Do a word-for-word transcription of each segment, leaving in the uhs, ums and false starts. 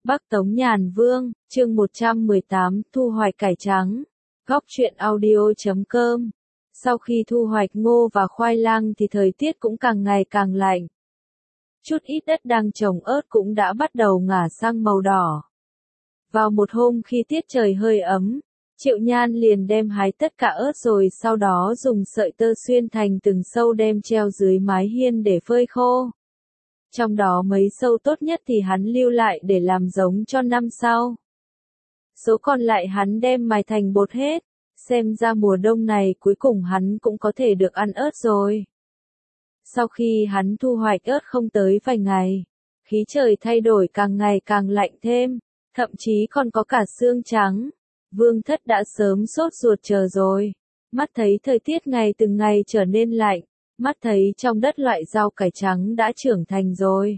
Bắc Tống Nhàn Vương, chương một trăm mười tám, thu hoạch cải trắng. Góc truyện audio chấm com. Sau khi thu hoạch ngô và khoai lang thì thời tiết cũng càng ngày càng lạnh. Chút ít đất đang trồng ớt cũng đã bắt đầu ngả sang màu đỏ. Vào một hôm khi tiết trời hơi ấm, Triệu Nhan liền đem hái tất cả ớt rồi sau đó dùng sợi tơ xuyên thành từng sâu đem treo dưới mái hiên để phơi khô. Trong đó mấy sâu tốt nhất thì hắn lưu lại để làm giống cho năm sau. Số còn lại hắn đem mài thành bột hết, xem ra mùa đông này cuối cùng hắn cũng có thể được ăn ớt rồi. Sau khi hắn thu hoạch ớt không tới vài ngày, khí trời thay đổi càng ngày càng lạnh thêm, thậm chí còn có cả sương trắng. Vương Thất đã sớm sốt ruột chờ rồi, mắt thấy thời tiết ngày từng ngày trở nên lạnh. Mắt thấy trong đất loại rau cải trắng đã trưởng thành rồi.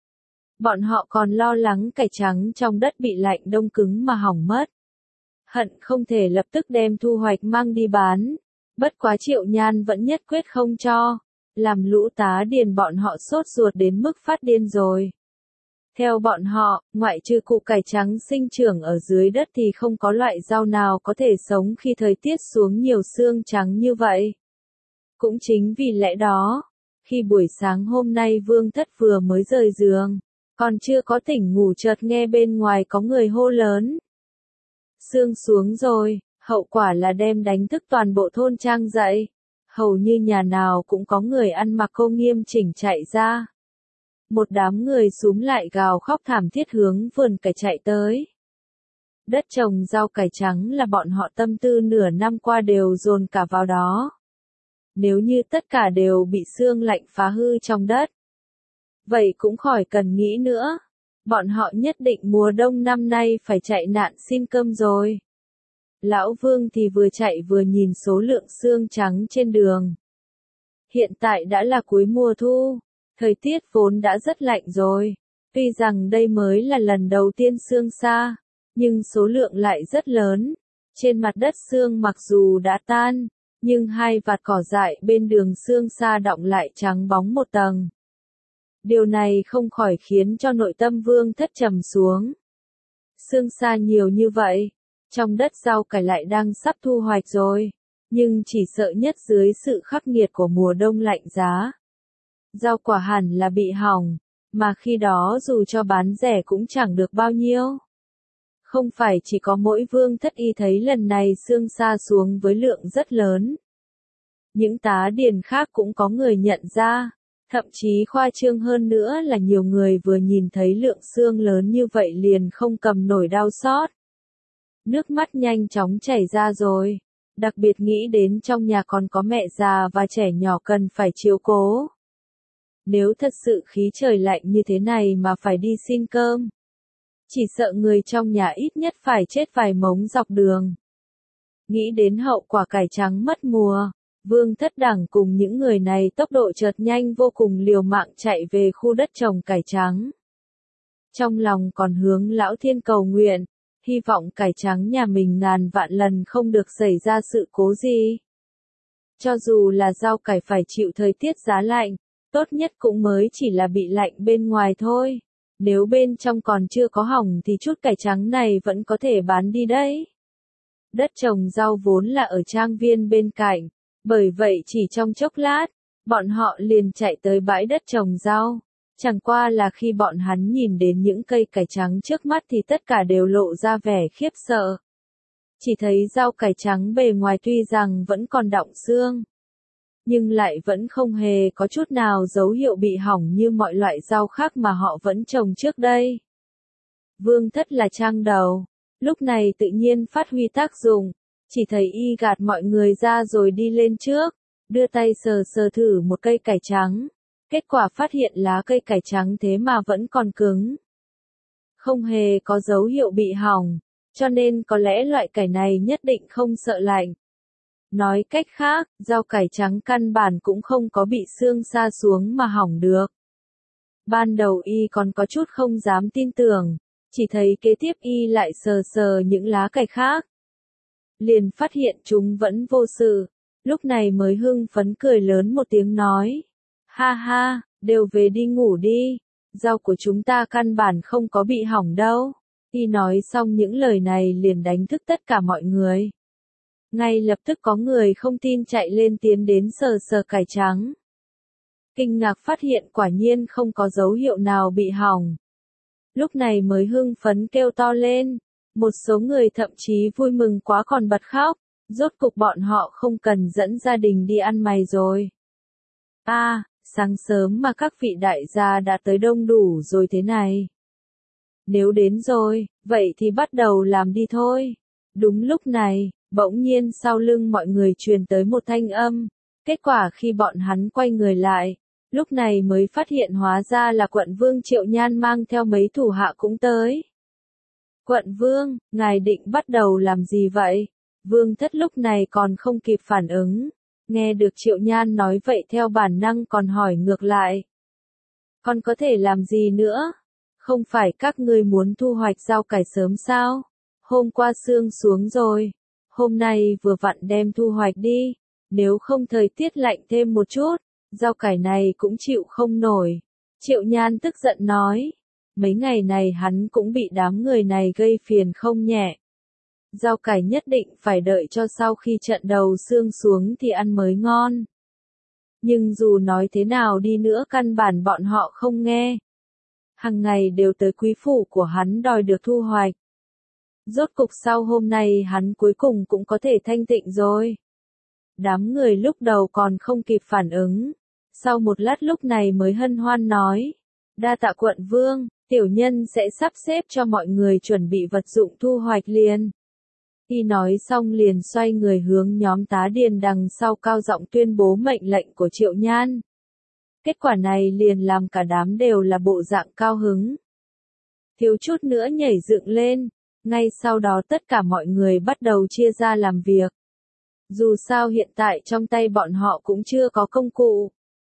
Bọn họ còn lo lắng cải trắng trong đất bị lạnh đông cứng mà hỏng mất. Hận không thể lập tức đem thu hoạch mang đi bán. Bất quá Triệu Nhan vẫn nhất quyết không cho. Làm lũ tá điền bọn họ sốt ruột đến mức phát điên rồi. Theo bọn họ, ngoại trừ củ cải trắng sinh trưởng ở dưới đất thì không có loại rau nào có thể sống khi thời tiết xuống nhiều sương trắng như vậy. Cũng chính vì lẽ đó, khi buổi sáng hôm nay Vương Thất vừa mới rời giường, còn chưa có tỉnh ngủ chợt nghe bên ngoài có người hô lớn. Sương xuống rồi, hậu quả là đem đánh thức toàn bộ thôn trang dậy. Hầu như nhà nào cũng có người ăn mặc cô nghiêm chỉnh chạy ra. Một đám người xúm lại gào khóc thảm thiết hướng vườn cải chạy tới. Đất trồng rau cải trắng là bọn họ tâm tư nửa năm qua đều dồn cả vào đó. Nếu như tất cả đều bị sương lạnh phá hư trong đất, vậy cũng khỏi cần nghĩ nữa. Bọn họ nhất định mùa đông năm nay phải chạy nạn xin cơm rồi. Lão Vương thì vừa chạy vừa nhìn số lượng sương trắng trên đường. Hiện tại đã là cuối mùa thu, thời tiết vốn đã rất lạnh rồi. Tuy rằng đây mới là lần đầu tiên sương sa, nhưng số lượng lại rất lớn. Trên mặt đất sương mặc dù đã tan, nhưng hai vạt cỏ dại bên đường sương sa đọng lại trắng bóng một tầng. Điều này không khỏi khiến cho nội tâm Vương Thất trầm xuống. Sương sa nhiều như vậy, trong đất rau cải lại đang sắp thu hoạch rồi, nhưng chỉ sợ nhất dưới sự khắc nghiệt của mùa đông lạnh giá. Rau quả hẳn là bị hỏng, mà khi đó dù cho bán rẻ cũng chẳng được bao nhiêu. Không phải chỉ có mỗi Vương Thất y thấy lần này sương sa xuống với lượng rất lớn. Những tá điền khác cũng có người nhận ra, thậm chí khoa trương hơn nữa là nhiều người vừa nhìn thấy lượng sương lớn như vậy liền không cầm nổi đau xót. Nước mắt nhanh chóng chảy ra rồi, đặc biệt nghĩ đến trong nhà còn có mẹ già và trẻ nhỏ cần phải chiếu cố. Nếu thật sự khí trời lạnh như thế này mà phải đi xin cơm, chỉ sợ người trong nhà ít nhất phải chết vài mống dọc đường. Nghĩ đến hậu quả cải trắng mất mùa, Vương Thất Đẳng cùng những người này tốc độ chợt nhanh vô cùng liều mạng chạy về khu đất trồng cải trắng. Trong lòng còn hướng Lão Thiên cầu nguyện, hy vọng cải trắng nhà mình ngàn vạn lần không được xảy ra sự cố gì. Cho dù là rau cải phải chịu thời tiết giá lạnh, tốt nhất cũng mới chỉ là bị lạnh bên ngoài thôi. Nếu bên trong còn chưa có hỏng thì chút cải trắng này vẫn có thể bán đi đấy. Đất trồng rau vốn là ở trang viên bên cạnh, bởi vậy chỉ trong chốc lát, bọn họ liền chạy tới bãi đất trồng rau. Chẳng qua là khi bọn hắn nhìn đến những cây cải trắng trước mắt thì tất cả đều lộ ra vẻ khiếp sợ. Chỉ thấy rau cải trắng bề ngoài tuy rằng vẫn còn đọng sương, nhưng lại vẫn không hề có chút nào dấu hiệu bị hỏng như mọi loại rau khác mà họ vẫn trồng trước đây. Vương Thất là trang đầu, lúc này tự nhiên phát huy tác dụng, chỉ thấy y gạt mọi người ra rồi đi lên trước, đưa tay sờ sờ thử một cây cải trắng, kết quả phát hiện lá cây cải trắng thế mà vẫn còn cứng. Không hề có dấu hiệu bị hỏng, cho nên có lẽ loại cải này nhất định không sợ lạnh. Nói cách khác, rau cải trắng căn bản cũng không có bị sương sa xuống mà hỏng được. Ban đầu y còn có chút không dám tin tưởng, chỉ thấy kế tiếp y lại sờ sờ những lá cải khác. Liền phát hiện chúng vẫn vô sự, lúc này mới hưng phấn cười lớn một tiếng nói. Ha ha, đều về đi ngủ đi, rau của chúng ta căn bản không có bị hỏng đâu. Y nói xong những lời này liền đánh thức tất cả mọi người. Ngay lập tức có người không tin chạy lên tiến đến sờ sờ cải trắng. Kinh ngạc phát hiện quả nhiên không có dấu hiệu nào bị hỏng. Lúc này mới hưng phấn kêu to lên. Một số người thậm chí vui mừng quá còn bật khóc. Rốt cục bọn họ không cần dẫn gia đình đi ăn mày rồi. A, à, sáng sớm mà các vị đại gia đã tới đông đủ rồi thế này. Nếu đến rồi, vậy thì bắt đầu làm đi thôi. Đúng lúc này, bỗng nhiên sau lưng mọi người truyền tới một thanh âm. Kết quả khi bọn hắn quay người lại, lúc này mới phát hiện hóa ra là quận vương Triệu Nhan mang theo mấy thủ hạ cũng tới. Quận vương, ngài định bắt đầu làm gì vậy? Vương Thất lúc này còn không kịp phản ứng. Nghe được Triệu Nhan nói vậy theo bản năng còn hỏi ngược lại. Con có thể làm gì nữa? Không phải các ngươi muốn thu hoạch rau cải sớm sao? Hôm qua sương xuống rồi. Hôm nay vừa vặn đem thu hoạch đi. Nếu không thời tiết lạnh thêm một chút, rau cải này cũng chịu không nổi. Triệu Nhan tức giận nói. Mấy ngày này hắn cũng bị đám người này gây phiền không nhẹ. Rau cải nhất định phải đợi cho sau khi trận đầu sương xuống thì ăn mới ngon. Nhưng dù nói thế nào đi nữa căn bản bọn họ không nghe. Hằng ngày đều tới quý phủ của hắn đòi được thu hoạch. Rốt cục sau hôm nay hắn cuối cùng cũng có thể thanh tịnh rồi. Đám người lúc đầu còn không kịp phản ứng. Sau một lát lúc này mới hân hoan nói. Đa tạ quận vương, tiểu nhân sẽ sắp xếp cho mọi người chuẩn bị vật dụng thu hoạch liền. Y nói xong liền xoay người hướng nhóm tá điền đằng sau cao giọng tuyên bố mệnh lệnh của Triệu Nhan. Kết quả này liền làm cả đám đều là bộ dạng cao hứng. Thiếu chút nữa nhảy dựng lên, ngay sau đó tất cả mọi người bắt đầu chia ra làm việc. Dù sao hiện tại trong tay bọn họ cũng chưa có công cụ.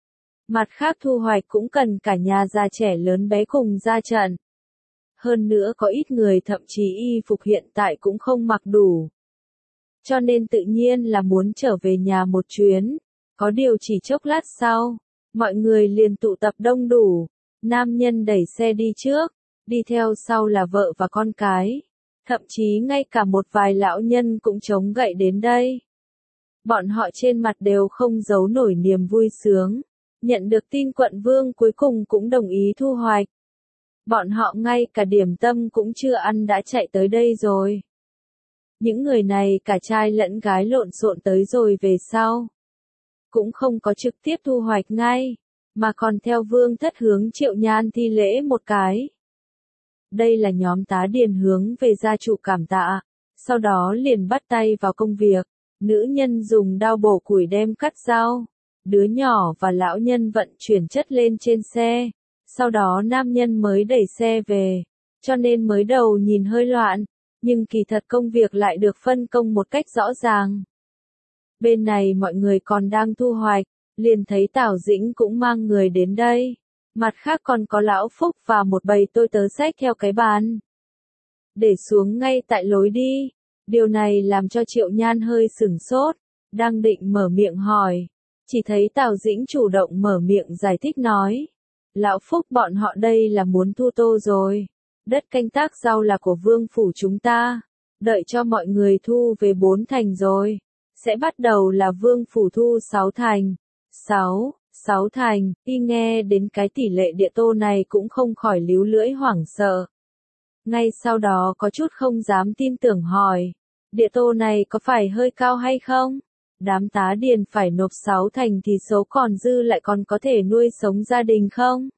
Mặt khác thu hoạch cũng cần cả nhà già trẻ lớn bé cùng ra trận. Hơn nữa có ít người thậm chí y phục hiện tại cũng không mặc đủ. Cho nên tự nhiên là muốn trở về nhà một chuyến. Có điều chỉ chốc lát sau, mọi người liền tụ tập đông đủ. Nam nhân đẩy xe đi trước, đi theo sau là vợ và con cái. Thậm chí ngay cả một vài lão nhân cũng chống gậy đến đây. Bọn họ trên mặt đều không giấu nổi niềm vui sướng. Nhận được tin quận vương cuối cùng cũng đồng ý thu hoạch. Bọn họ ngay cả điểm tâm cũng chưa ăn đã chạy tới đây rồi. Những người này cả trai lẫn gái lộn xộn tới rồi về sau. Cũng không có trực tiếp thu hoạch ngay, mà còn theo Vương Thất hướng Triệu Nhan thi lễ một cái. Đây là nhóm tá điền hướng về gia chủ cảm tạ, sau đó liền bắt tay vào công việc. Nữ nhân dùng dao bổ củi đem cắt rau, đứa nhỏ và lão nhân vận chuyển chất lên trên xe. Sau đó nam nhân mới đẩy xe về, cho nên mới đầu nhìn hơi loạn, nhưng kỳ thật công việc lại được phân công một cách rõ ràng. Bên này mọi người còn đang thu hoạch, liền thấy Tào Dĩnh cũng mang người đến đây. Mặt khác còn có Lão Phúc và một bầy tôi tớ xách theo cái bàn. Để xuống ngay tại lối đi. Điều này làm cho Triệu Nhan hơi sửng sốt, đang định mở miệng hỏi. Chỉ thấy Tào Dĩnh chủ động mở miệng giải thích nói. Lão Phúc bọn họ đây là muốn thu tô rồi. Đất canh tác rau là của vương phủ chúng ta. Đợi cho mọi người thu về bốn thành rồi. Sẽ bắt đầu là vương phủ thu sáu thành. Sáu, sáu thành, y nghe đến cái tỷ lệ địa tô này cũng không khỏi líu lưỡi hoảng sợ. Ngay sau đó có chút không dám tin tưởng hỏi. Địa tô này có phải hơi cao hay không? Đám tá điền phải nộp sáu thành thì số còn dư lại còn có thể nuôi sống gia đình không?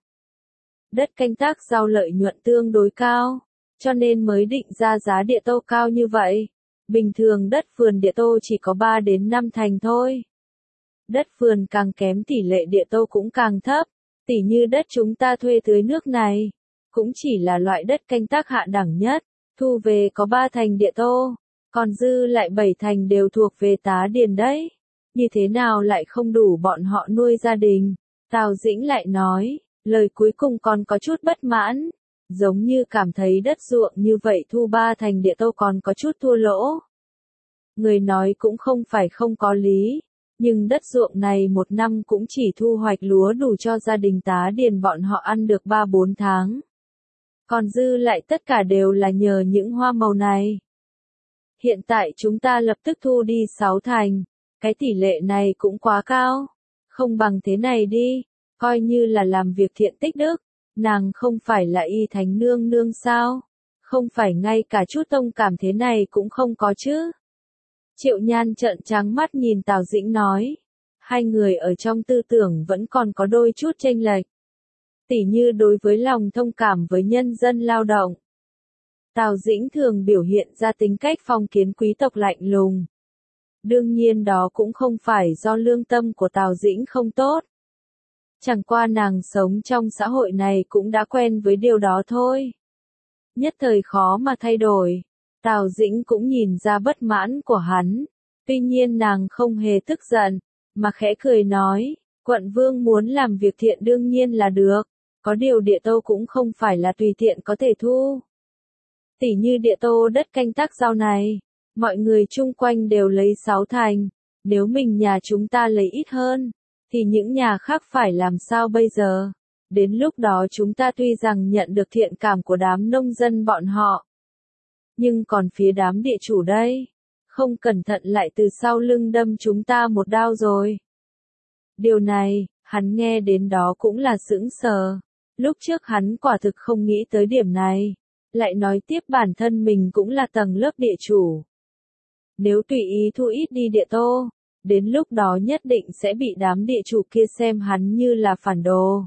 Đất canh tác rau lợi nhuận tương đối cao, cho nên mới định ra giá địa tô cao như vậy. Bình thường đất vườn địa tô chỉ có ba đến năm thành thôi. Đất vườn càng kém tỷ lệ địa tô cũng càng thấp, tỉ như đất chúng ta thuê tưới nước này, cũng chỉ là loại đất canh tác hạ đẳng nhất, thu về có ba thành địa tô, còn dư lại bảy thành đều thuộc về tá điền đấy. Như thế nào lại không đủ bọn họ nuôi gia đình? Tào Dĩnh lại nói, lời cuối cùng còn có chút bất mãn, giống như cảm thấy đất ruộng như vậy thu ba thành địa tô còn có chút thua lỗ. Người nói cũng không phải không có lý, Nhưng đất ruộng này một năm cũng chỉ thu hoạch lúa đủ cho gia đình tá điền bọn họ ăn được ba bốn tháng. Còn dư lại tất cả đều là nhờ những hoa màu này. Hiện tại chúng ta lập tức thu đi sáu thành, cái tỷ lệ này cũng quá cao. Không bằng thế này đi, coi như là làm việc thiện tích đức, nàng không phải là y thánh nương nương sao? Không phải ngay cả chút tông cảm thế này cũng không có chứ? Triệu Nhan trợn trắng mắt nhìn Tào Dĩnh nói. Hai người ở trong tư tưởng vẫn còn có đôi chút chênh lệch. Tỉ như đối với lòng thông cảm với nhân dân lao động. Tào Dĩnh thường biểu hiện ra tính cách phong kiến quý tộc lạnh lùng. Đương nhiên đó cũng không phải do lương tâm của Tào Dĩnh không tốt. Chẳng qua nàng sống trong xã hội này cũng đã quen với điều đó thôi. Nhất thời khó mà thay đổi. Tào Dĩnh cũng nhìn ra bất mãn của hắn. Tuy nhiên nàng không hề tức giận, mà khẽ cười nói, quận vương muốn làm việc thiện đương nhiên là được. Có điều địa tô cũng không phải là tùy tiện có thể thu. Tỉ như địa tô đất canh tác rau này, mọi người chung quanh đều lấy sáu thành. Nếu mình nhà chúng ta lấy ít hơn, thì những nhà khác phải làm sao bây giờ? Đến lúc đó chúng ta tuy rằng nhận được thiện cảm của đám nông dân bọn họ. Nhưng còn phía đám địa chủ đây, không cẩn thận lại từ sau lưng đâm chúng ta một đao rồi. Điều này, hắn nghe đến đó cũng là sững sờ. Lúc trước hắn quả thực không nghĩ tới điểm này. Lại nói tiếp bản thân mình cũng là tầng lớp địa chủ. Nếu tùy ý thu ít đi địa tô, đến lúc đó nhất định sẽ bị đám địa chủ kia xem hắn như là phản đồ.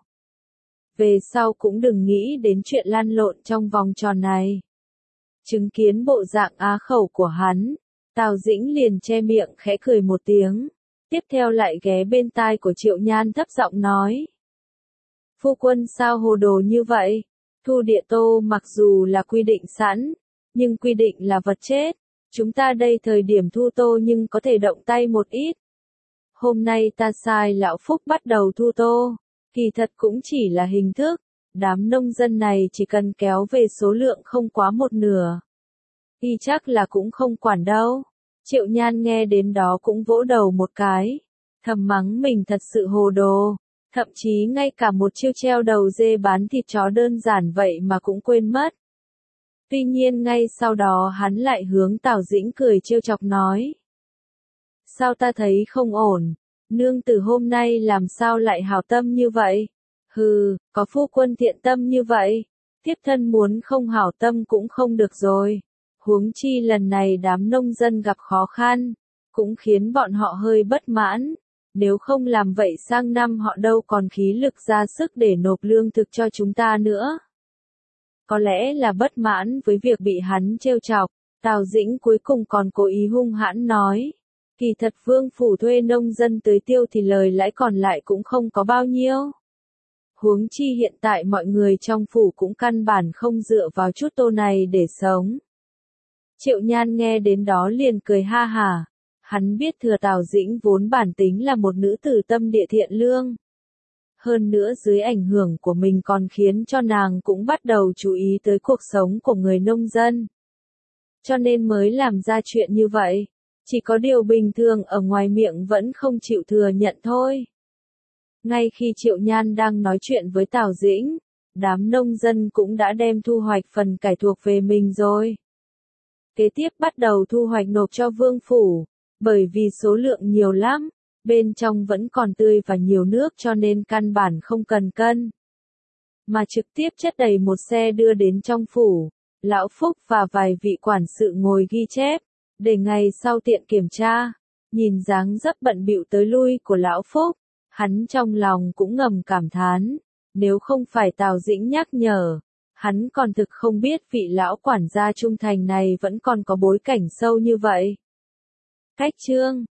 Về sau cũng đừng nghĩ đến chuyện lăn lộn trong vòng tròn này. Chứng kiến bộ dạng á khẩu của hắn, Tào Dĩnh liền che miệng khẽ cười một tiếng. Tiếp theo lại ghé bên tai của Triệu Nhan thấp giọng nói. Phu quân sao hồ đồ như vậy? Thu địa tô mặc dù là quy định sẵn, nhưng quy định là vật chết. Chúng ta đây thời điểm thu tô nhưng có thể động tay một ít. Hôm nay ta sai lão Phúc bắt đầu thu tô, kỳ thật cũng chỉ là hình thức. Đám nông dân này chỉ cần kéo về số lượng không quá một nửa, thì chắc là cũng không quản đâu. Triệu Nhan nghe đến đó cũng vỗ đầu một cái, thầm mắng mình thật sự hồ đồ. Thậm chí ngay cả một chiêu treo đầu dê bán thịt chó đơn giản vậy mà cũng quên mất. Tuy nhiên ngay sau đó hắn lại hướng Tào Dĩnh cười trêu chọc nói. Sao ta thấy không ổn, nương tử hôm nay làm sao lại hảo tâm như vậy? Hừ, có phu quân thiện tâm như vậy, thiếp thân muốn không hảo tâm cũng không được rồi. Huống chi lần này đám nông dân gặp khó khăn, cũng khiến bọn họ hơi bất mãn. Nếu không làm vậy sang năm họ đâu còn khí lực ra sức để nộp lương thực cho chúng ta nữa. Có lẽ là bất mãn với việc bị hắn trêu chọc, Tào Dĩnh cuối cùng còn cố ý hung hãn nói. Kỳ thật vương phủ thuê nông dân tưới tiêu thì lời lãi còn lại cũng không có bao nhiêu. Huống chi hiện tại mọi người trong phủ cũng căn bản không dựa vào chút tô này để sống. Triệu Nhan nghe đến đó liền cười ha hả. Hắn biết thừa Tào Dĩnh vốn bản tính là một nữ tử tâm địa thiện lương. Hơn nữa dưới ảnh hưởng của mình còn khiến cho nàng cũng bắt đầu chú ý tới cuộc sống của người nông dân. Cho nên mới làm ra chuyện như vậy. Chỉ có điều bình thường ở ngoài miệng vẫn không chịu thừa nhận thôi. Ngay khi Triệu Nhan đang nói chuyện với Tào Dĩnh, đám nông dân cũng đã đem thu hoạch phần cải thuộc về mình rồi. Kế tiếp bắt đầu thu hoạch nộp cho vương phủ. Bởi vì số lượng nhiều lắm, bên trong vẫn còn tươi và nhiều nước cho nên căn bản không cần cân. Mà trực tiếp chất đầy một xe đưa đến trong phủ, lão Phúc và vài vị quản sự ngồi ghi chép, để ngày sau tiện kiểm tra. Nhìn dáng dấp bận bịu tới lui của lão Phúc, hắn trong lòng cũng ngầm cảm thán, nếu không phải Tào Dĩnh nhắc nhở, hắn còn thực không biết vị lão quản gia trung thành này vẫn còn có bối cảnh sâu như vậy. Cách chương